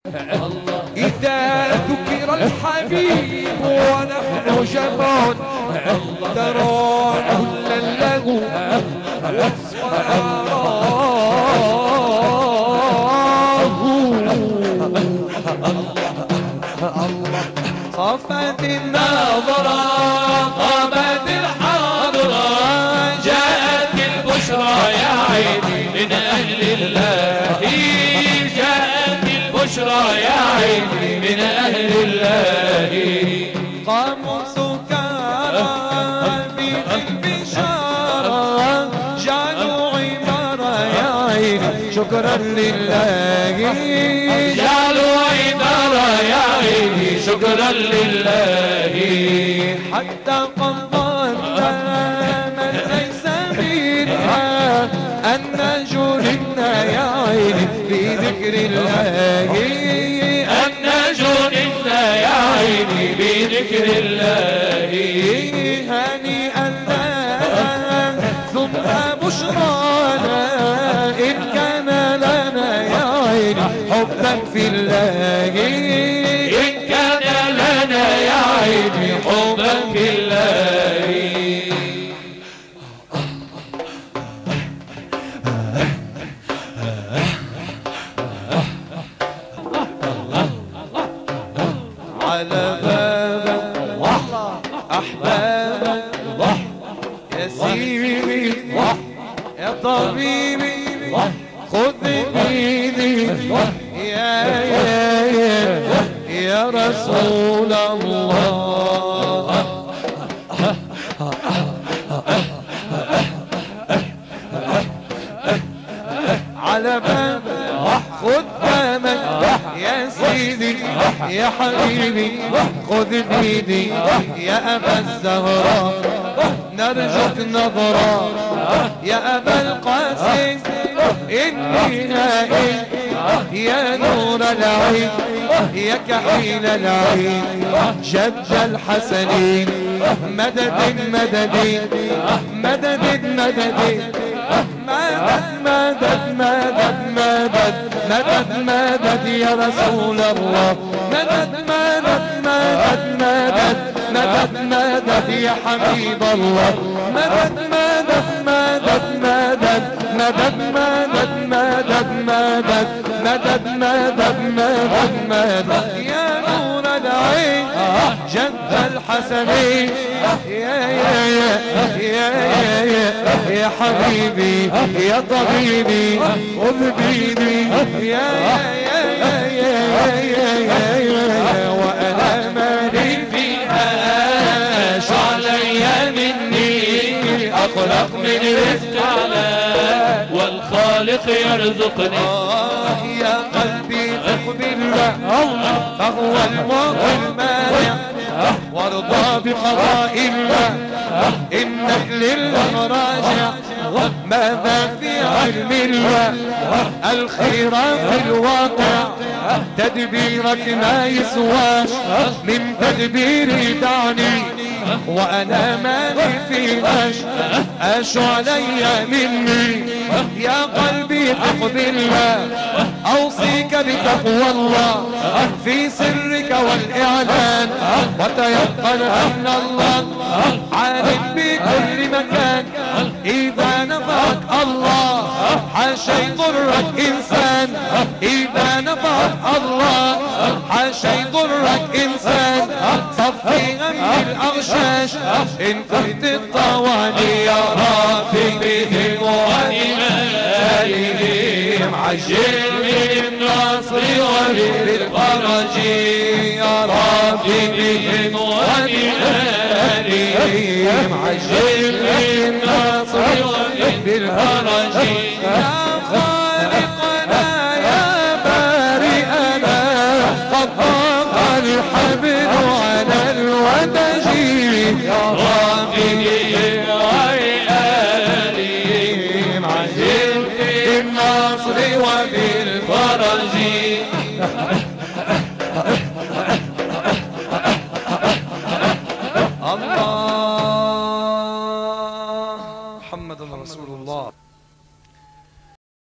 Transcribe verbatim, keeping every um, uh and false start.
إذا ذكر الحبيب ونحن جمع ترى كل اللغو صفت الناظرة طابت الحاضرة جاءت البشرى يا عيني من أهل الله جاءت البشرى يا عيني من أهل الله قاموا سكارى بالبشارى جعلوا عمارة يا عيني شكرا لله جعلوا عمارة يا عيني شكرا لله حتى قضى من ليس منها أن جرنا يا عيني بذكر الله أن جرنا يا عيني بذكر الله هنيئا لنا ثم بشرانا إن كان لنا يا عيني حبا في الله إن كان لنا يا عيني حبا في الله على بابك أحبابك يا سيدي يا طبيبي خذ بيدي يا يا يا يا رسول الله على بابك خذ بابك يا سيدي يا حبيبي خذ بيدي يا أبا الزهراء نرجوك نظرة يا أبا القاسم إني هائل يا نور العين يا كحيل العين جد الحسنين مدد مدد مدد مدد مدد مدد مدد مدد مدد مدد يا رسول الله مدد مدد مدد مدد مدد مدد يا حبيب الله مدد مدد مدد مدد مدد مدد مدد مدد مدد مدد مدد مدد يا نور العين جد الحسنين يا يا يا يا يا يا حبيبي يا طبيبي خذ بيدي يا يا يا يا يا يا يا وأنا مالي فيها شو علي مني أخلق من رزق على والخالق يرزقني آه يا قلبي ثق بالله فهو المعطي المانع وارضى بقضاء الله إنك لله راجع ماذا في علم الله الخير في الواقع تدبيرك ما يسواش من تدبيري دعني وأنا مالي فيهاش أش علي مني يا قلبي ثق بالله أوصيك بتقوى الله في سرك والإعلان وتيقن أن الله عالم بكل مكان إذا نفعك الله حاشا يضرك إنسان إذا نفعك الله حاشا يضرك إنسان صفي هم الأغشاش إن كنت الطواني يا رافي بهم وإيمانهم عجل من النصر وبالفرج يا رافي بهم وإيمانهم عجل من النصر وبالفرج يا خالقنا يا بارئنا قد ضاق الحبل على الودج يا رافي وآلهم عجل بالنصر وبالفرج